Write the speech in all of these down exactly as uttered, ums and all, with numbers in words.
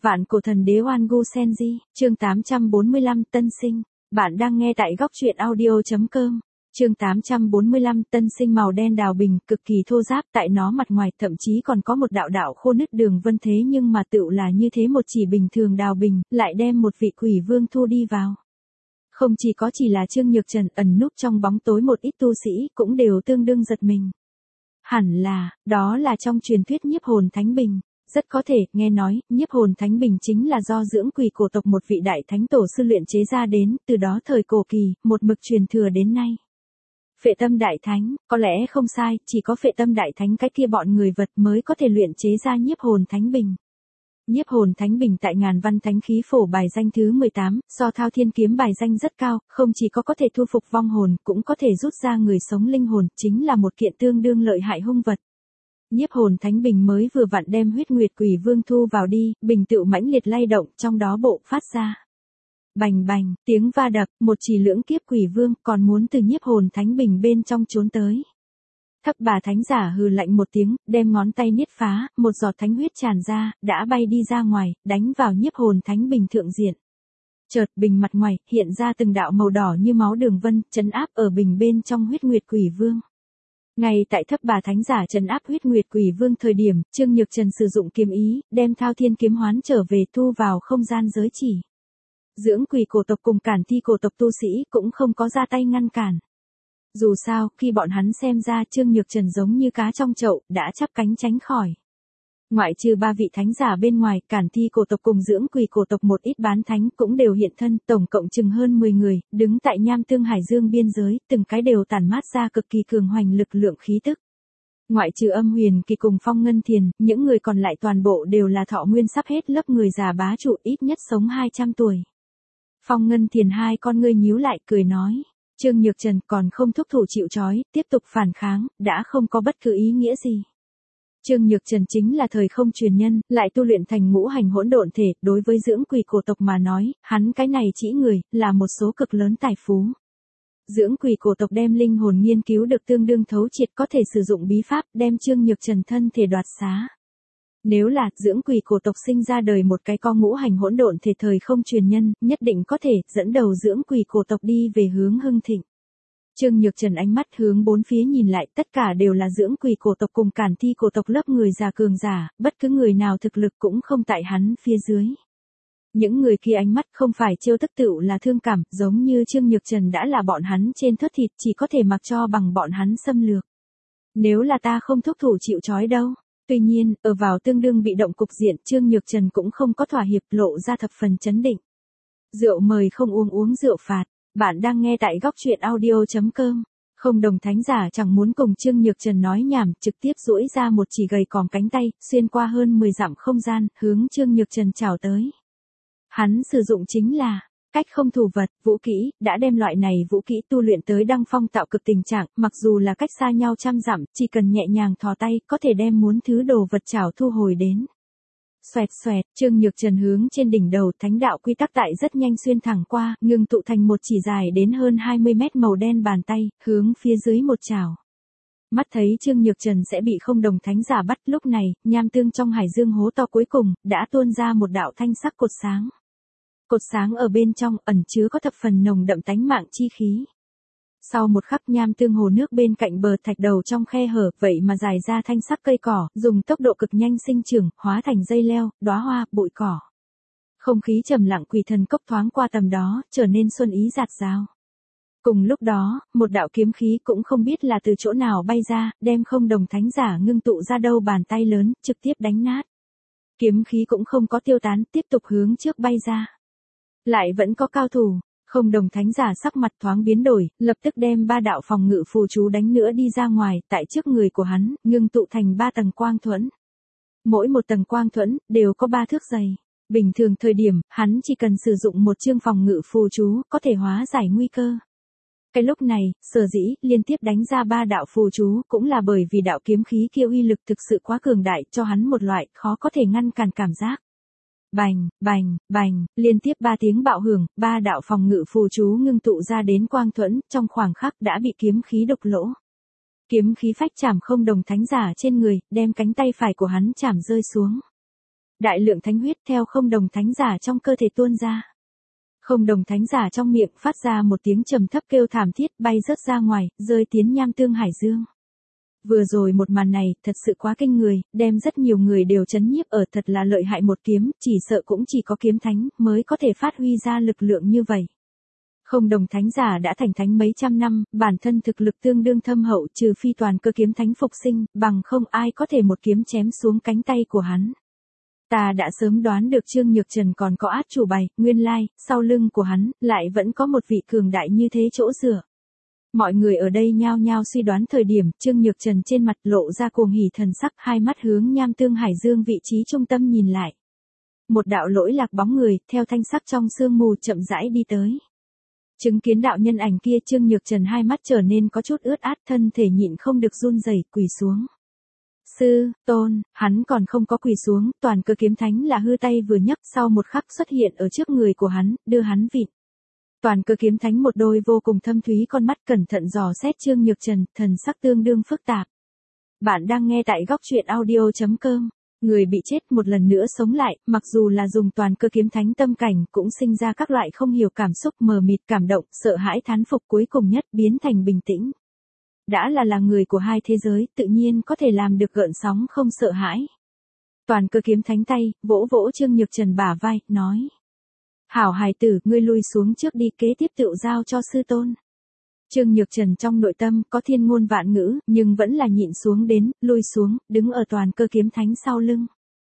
Vạn cổ thần đế Oan Gu Senji, chương tám trăm bốn mươi lăm Tân sinh. Bạn đang nghe tại góc truyện audio.com. Chương tám trăm bốn mươi lăm Tân sinh màu đen đào bình, cực kỳ thô ráp, tại nó mặt ngoài thậm chí còn có một đạo đạo khô nứt đường vân, thế nhưng mà tựu là như thế một chỉ bình thường đào bình, lại đem một vị quỷ vương thu đi vào. Không chỉ có chỉ là Trương Nhược Trần ẩn núp trong bóng tối, một ít tu sĩ cũng đều tương đương giật mình. Hẳn là, đó là trong truyền thuyết nhiếp hồn thánh bình. Rất có thể, nghe nói, nhiếp hồn thánh bình chính là do dưỡng quỷ cổ tộc một vị đại thánh tổ sư luyện chế ra đến, từ đó thời cổ kỳ, một mực truyền thừa đến nay. Phệ tâm đại thánh, có lẽ không sai, chỉ có phệ tâm đại thánh cái kia bọn người vật mới có thể luyện chế ra nhiếp hồn thánh bình. Nhiếp hồn thánh bình tại ngàn văn thánh khí phổ bài danh thứ mười tám, so thao thiên kiếm bài danh rất cao, không chỉ có có thể thu phục vong hồn, cũng có thể rút ra người sống linh hồn, chính là một kiện tương đương lợi hại hung vật. Nhiếp hồn thánh bình mới vừa vặn đem huyết nguyệt quỷ vương thu vào đi, bình tựu mãnh liệt lay động, trong đó bộ phát ra. Bành bành, tiếng va đập, một chỉ lưỡng kiếp quỷ vương còn muốn từ nhiếp hồn thánh bình bên trong trốn tới. Thấp bà thánh giả hừ lạnh một tiếng, đem ngón tay niết phá, một giọt thánh huyết tràn ra, đã bay đi ra ngoài, đánh vào nhiếp hồn thánh bình thượng diện. Chợt bình mặt ngoài, hiện ra từng đạo màu đỏ như máu đường vân, trấn áp ở bình bên trong huyết nguyệt quỷ vương. Ngay tại thấp bà thánh giả trấn áp huyết nguyệt quỷ vương thời điểm, Trương Nhược Trần sử dụng kiếm ý, đem thao thiên kiếm hoán trở về thu vào không gian giới chỉ. Dưỡng quỷ cổ tộc cùng cản thi cổ tộc tu sĩ cũng không có ra tay ngăn cản. Dù sao, khi bọn hắn xem ra Trương Nhược Trần giống như cá trong chậu, đã chắp cánh tránh khỏi. Ngoại trừ ba vị thánh giả bên ngoài, cản thi cổ tộc cùng dưỡng quỷ cổ tộc một ít bán thánh cũng đều hiện thân, tổng cộng chừng hơn mười người, đứng tại Nham Tương Hải Dương biên giới, từng cái đều tản mát ra cực kỳ cường hoành lực lượng khí tức. Ngoại trừ Âm Huyền Kỳ cùng Phong Ngân Thiền, những người còn lại toàn bộ đều là thọ nguyên sắp hết lớp người già bá chủ, ít nhất sống hai trăm tuổi. Phong Ngân Thiền hai con ngươi nhíu lại, cười nói. Trương Nhược Trần còn không thúc thủ chịu trói, tiếp tục phản kháng, đã không có bất cứ ý nghĩa gì. Trương Nhược Trần chính là thời không truyền nhân, lại tu luyện thành ngũ hành hỗn độn thể, đối với dưỡng quỷ cổ tộc mà nói, hắn cái này chỉ người, là một số cực lớn tài phú. Dưỡng quỷ cổ tộc đem linh hồn nghiên cứu được tương đương thấu triệt, có thể sử dụng bí pháp, đem Trương Nhược Trần thân thể đoạt xá. Nếu là dưỡng quỷ cổ tộc sinh ra đời một cái con ngũ hành hỗn độn thể thời không truyền nhân, nhất định có thể dẫn đầu dưỡng quỷ cổ tộc đi về hướng hưng thịnh. Trương Nhược Trần ánh mắt hướng bốn phía nhìn lại, tất cả đều là dưỡng quỷ cổ tộc cùng cản thi cổ tộc lớp người già cường giả, bất cứ người nào thực lực cũng không tại hắn phía dưới. Những người kia ánh mắt không phải trêu tức tựu là thương cảm, giống như Trương Nhược Trần đã là bọn hắn trên thớt thịt, chỉ có thể mặc cho bằng bọn hắn xâm lược. Nếu là ta không thúc thủ chịu trói đâu. Tuy nhiên, ở vào tương đương bị động cục diện, Trương Nhược Trần cũng không có thỏa hiệp, lộ ra thập phần chấn định. Rượu mời không uống uống rượu phạt. Bạn đang nghe tại góc truyện audio.com. Không đồng thánh giả chẳng muốn cùng Trương Nhược Trần nói nhảm, trực tiếp duỗi ra một chỉ gầy còm cánh tay, xuyên qua hơn mười dặm không gian, hướng Trương Nhược Trần chào tới. Hắn sử dụng chính là cách không thủ vật, vũ kỹ, đã đem loại này vũ kỹ tu luyện tới đăng phong tạo cực tình trạng, mặc dù là cách xa nhau trăm dặm, chỉ cần nhẹ nhàng thò tay, có thể đem muốn thứ đồ vật chảo thu hồi đến. Xoẹt xoẹt, Trương Nhược Trần hướng trên đỉnh đầu, thánh đạo quy tắc tại rất nhanh xuyên thẳng qua, ngừng tụ thành một chỉ dài đến hơn hai mươi mét màu đen bàn tay, hướng phía dưới một chảo. Mắt thấy Trương Nhược Trần sẽ bị không đồng thánh giả bắt, lúc này, nham tương trong hải dương hố to cuối cùng, đã tuôn ra một đạo thanh sắc cột sáng. Cột sáng ở bên trong ẩn chứa có thập phần nồng đậm tánh mạng chi khí. Sau một khắc, nham tương hồ nước bên cạnh bờ thạch đầu trong khe hở, vậy mà dài ra thanh sắc cây cỏ, dùng tốc độ cực nhanh sinh trưởng, hóa thành dây leo, đóa hoa, bụi cỏ. Không khí trầm lặng quỷ thần cốc thoáng qua tầm đó, trở nên xuân ý rạt rào. Cùng lúc đó, một đạo kiếm khí cũng không biết là từ chỗ nào bay ra, đem không đồng thánh giả ngưng tụ ra đâu bàn tay lớn, trực tiếp đánh nát. Kiếm khí cũng không có tiêu tán, tiếp tục hướng trước bay ra. Lại vẫn có cao thủ, không đồng thánh giả sắc mặt thoáng biến đổi, lập tức đem ba đạo phòng ngự phù chú đánh nữa đi ra ngoài, tại trước người của hắn, ngưng tụ thành ba tầng quang thuẫn. Mỗi một tầng quang thuẫn, đều có ba thước dày. Bình thường thời điểm, hắn chỉ cần sử dụng một chương phòng ngự phù chú, có thể hóa giải nguy cơ. Cái lúc này, sở dĩ, liên tiếp đánh ra ba đạo phù chú, cũng là bởi vì đạo kiếm khí kia uy lực thực sự quá cường đại, cho hắn một loại, khó có thể ngăn cản cảm giác. Bành, bành, bành, liên tiếp ba tiếng bạo hưởng, ba đạo phòng ngự phù chú ngưng tụ ra đến quang thuẫn, trong khoảng khắc đã bị kiếm khí đục lỗ. Kiếm khí phách chạm không đồng thánh giả trên người, đem cánh tay phải của hắn chạm rơi xuống. Đại lượng thánh huyết theo không đồng thánh giả trong cơ thể tuôn ra. Không đồng thánh giả trong miệng phát ra một tiếng trầm thấp kêu thảm thiết, bay rớt ra ngoài, rơi tiến nham tương hải dương. Vừa rồi một màn này, thật sự quá kinh người, đem rất nhiều người đều chấn nhiếp ở, thật là lợi hại một kiếm, chỉ sợ cũng chỉ có kiếm thánh mới có thể phát huy ra lực lượng như vậy. Không đồng thánh giả đã thành thánh mấy trăm năm, bản thân thực lực tương đương thâm hậu, trừ phi toàn cơ kiếm thánh phục sinh, bằng không ai có thể một kiếm chém xuống cánh tay của hắn. Ta đã sớm đoán được Trương Nhược Trần còn có át chủ bài, nguyên lai, sau lưng của hắn, lại vẫn có một vị cường đại như thế chỗ dựa. Mọi người ở đây nhao nhao suy đoán thời điểm, Trương Nhược Trần trên mặt lộ ra cuồng hỉ thần sắc, hai mắt hướng nham tương hải dương vị trí trung tâm nhìn lại. Một đạo lỗi lạc bóng người, theo thanh sắc trong sương mù chậm rãi đi tới. Chứng kiến đạo nhân ảnh kia, Trương Nhược Trần hai mắt trở nên có chút ướt át, thân thể nhịn không được run rẩy, quỳ xuống. Sư, tôn, hắn còn không có quỳ xuống, toàn cơ kiếm thánh là hư tay vừa nhấc, sau một khắc xuất hiện ở trước người của hắn, đưa hắn vịn. Toàn cơ kiếm thánh một đôi vô cùng thâm thúy con mắt cẩn thận dò xét Trương Nhược Trần, thần sắc tương đương phức tạp. Bạn đang nghe tại góc truyện audio chấm com. Người bị chết một lần nữa sống lại, mặc dù là dùng toàn cơ kiếm thánh tâm cảnh, cũng sinh ra các loại không hiểu cảm xúc mờ mịt, cảm động, sợ hãi, thán phục, cuối cùng nhất biến thành bình tĩnh. Đã là là người của hai thế giới, tự nhiên có thể làm được gợn sóng không sợ hãi. Toàn cơ kiếm thánh tay, vỗ vỗ Trương Nhược Trần bả vai, nói. Hảo hài tử, ngươi lui xuống trước đi, kế tiếp tự giao cho sư tôn. Trương Nhược Trần trong nội tâm có thiên ngôn vạn ngữ, nhưng vẫn là nhịn xuống đến, lui xuống, đứng ở toàn cơ kiếm thánh sau lưng.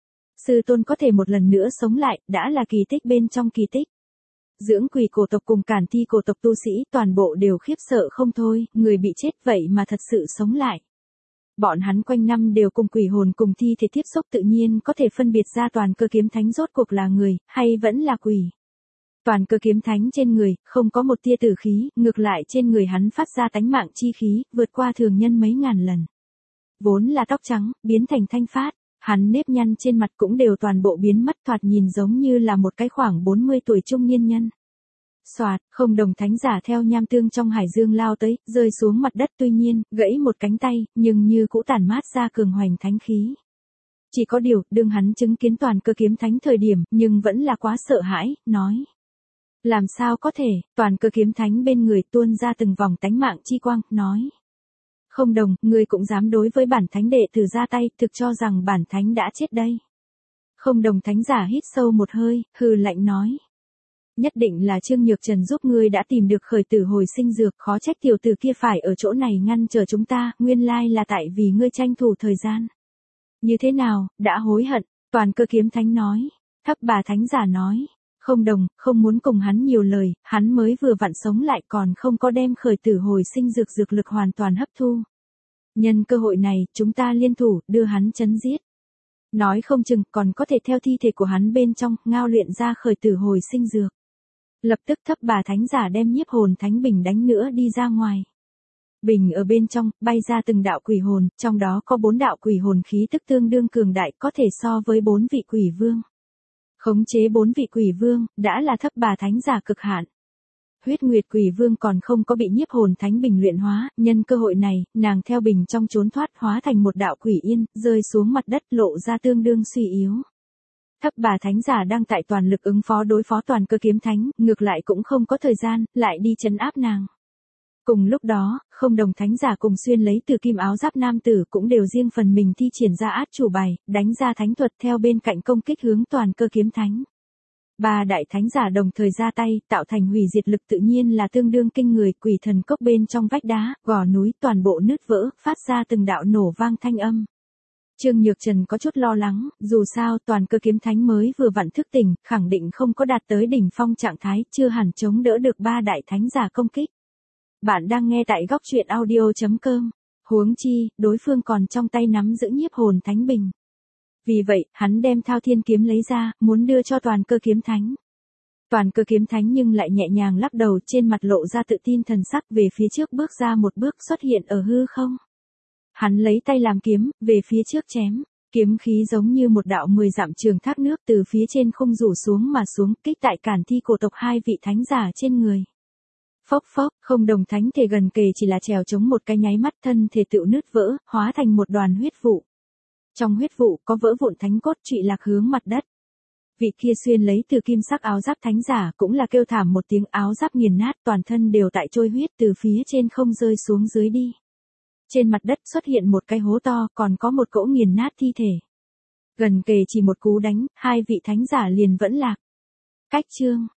Sư tôn có thể một lần nữa sống lại, đã là kỳ tích bên trong kỳ tích. Dưỡng quỷ cổ tộc cùng cản thi cổ tộc tu sĩ toàn bộ đều khiếp sợ không thôi, người bị chết vậy mà thật sự sống lại. Bọn hắn quanh năm đều cùng quỷ hồn cùng thi thể tiếp xúc, tự nhiên có thể phân biệt ra toàn cơ kiếm thánh rốt cuộc là người, hay vẫn là quỷ. Toàn cơ kiếm thánh trên người, không có một tia tử khí, ngược lại trên người hắn phát ra tánh mạng chi khí, vượt qua thường nhân mấy ngàn lần. Vốn là tóc trắng, biến thành thanh phát, hắn nếp nhăn trên mặt cũng đều toàn bộ biến mất, thoạt nhìn giống như là một cái khoảng bốn mươi tuổi trung niên nhân. Soạt, không đồng thánh giả theo nham tương trong hải dương lao tới, rơi xuống mặt đất, tuy nhiên, gãy một cánh tay, nhưng như cũ tản mát ra cường hoành thánh khí. Chỉ có điều, đương hắn chứng kiến toàn cơ kiếm thánh thời điểm, nhưng vẫn là quá sợ hãi, nói. Làm sao có thể, toàn cơ kiếm thánh bên người tuôn ra từng vòng tánh mạng chi quang, nói. Không đồng, ngươi cũng dám đối với bản thánh đệ tử ra tay, thực cho rằng bản thánh đã chết đây. Không đồng thánh giả hít sâu một hơi, hừ lạnh nói. Nhất định là Trương Nhược Trần giúp ngươi đã tìm được khởi tử hồi sinh dược, khó trách tiểu tử kia phải ở chỗ này ngăn chờ chúng ta, nguyên lai là tại vì ngươi tranh thủ thời gian. Như thế nào, đã hối hận, toàn cơ kiếm thánh nói. Thấp bà thánh giả nói. Không đồng, không muốn cùng hắn nhiều lời, hắn mới vừa vặn sống lại còn không có đem khởi tử hồi sinh dược dược lực hoàn toàn hấp thu. Nhân cơ hội này, chúng ta liên thủ, đưa hắn chấn giết. Nói không chừng còn có thể theo thi thể của hắn bên trong, ngao luyện ra khởi tử hồi sinh dược. Lập tức thấp bà thánh giả đem nhiếp hồn thánh bình đánh nữa đi ra ngoài. Bình ở bên trong, bay ra từng đạo quỷ hồn, trong đó có bốn đạo quỷ hồn khí tức tương đương cường đại, có thể so với bốn vị quỷ vương. Khống chế bốn vị quỷ vương, đã là thấp bà thánh giả cực hạn. Huyết Nguyệt Quỷ Vương còn không có bị nhiếp hồn thánh bình luyện hóa, nhân cơ hội này, nàng theo bình trong trốn thoát hóa thành một đạo quỷ yên, rơi xuống mặt đất lộ ra tương đương suy yếu. Thấp bà thánh giả đang tại toàn lực ứng phó đối phó toàn cơ kiếm thánh, ngược lại cũng không có thời gian, lại đi trấn áp nàng. Cùng lúc đó, không đồng thánh giả cùng xuyên lấy từ kim áo giáp nam tử cũng đều riêng phần mình thi triển ra át chủ bài, đánh ra thánh thuật theo bên cạnh công kích hướng toàn cơ kiếm thánh. Ba đại thánh giả đồng thời ra tay, tạo thành hủy diệt lực tự nhiên là tương đương kinh người, quỷ thần cốc bên trong vách đá, gò núi toàn bộ nứt vỡ, phát ra từng đạo nổ vang thanh âm. Trương Nhược Trần có chút lo lắng, dù sao toàn cơ kiếm thánh mới vừa vặn thức tỉnh, khẳng định không có đạt tới đỉnh phong trạng thái, chưa hẳn chống đỡ được ba đại thánh giả công kích. Bạn đang nghe tại góc truyện audio chấm com. Huống chi, đối phương còn trong tay nắm giữ nhiếp hồn thánh bình. Vì vậy, hắn đem thao thiên kiếm lấy ra, muốn đưa cho toàn cơ kiếm thánh. Toàn cơ kiếm thánh nhưng lại nhẹ nhàng lắc đầu, trên mặt lộ ra tự tin thần sắc, về phía trước bước ra một bước xuất hiện ở hư không. Hắn lấy tay làm kiếm, về phía trước chém. Kiếm khí giống như một đạo mười dặm trường thác nước từ phía trên không rủ xuống mà xuống, kích tại cản thi cổ tộc hai vị thánh giả trên người. Phốc phốc, không đồng thánh thể gần kề chỉ là trèo chống một cái nháy mắt, thân thể tựu nứt vỡ, hóa thành một đoàn huyết vụ. Trong huyết vụ có vỡ vụn thánh cốt trụy lạc hướng mặt đất. Vị kia xuyên lấy từ kim sắc áo giáp thánh giả cũng là kêu thảm một tiếng, áo giáp nghiền nát, toàn thân đều tại trôi huyết từ phía trên không rơi xuống dưới đi. Trên mặt đất xuất hiện một cái hố to, còn có một cỗ nghiền nát thi thể. Gần kề chỉ một cú đánh, hai vị thánh giả liền vẫn lạc. Cách chương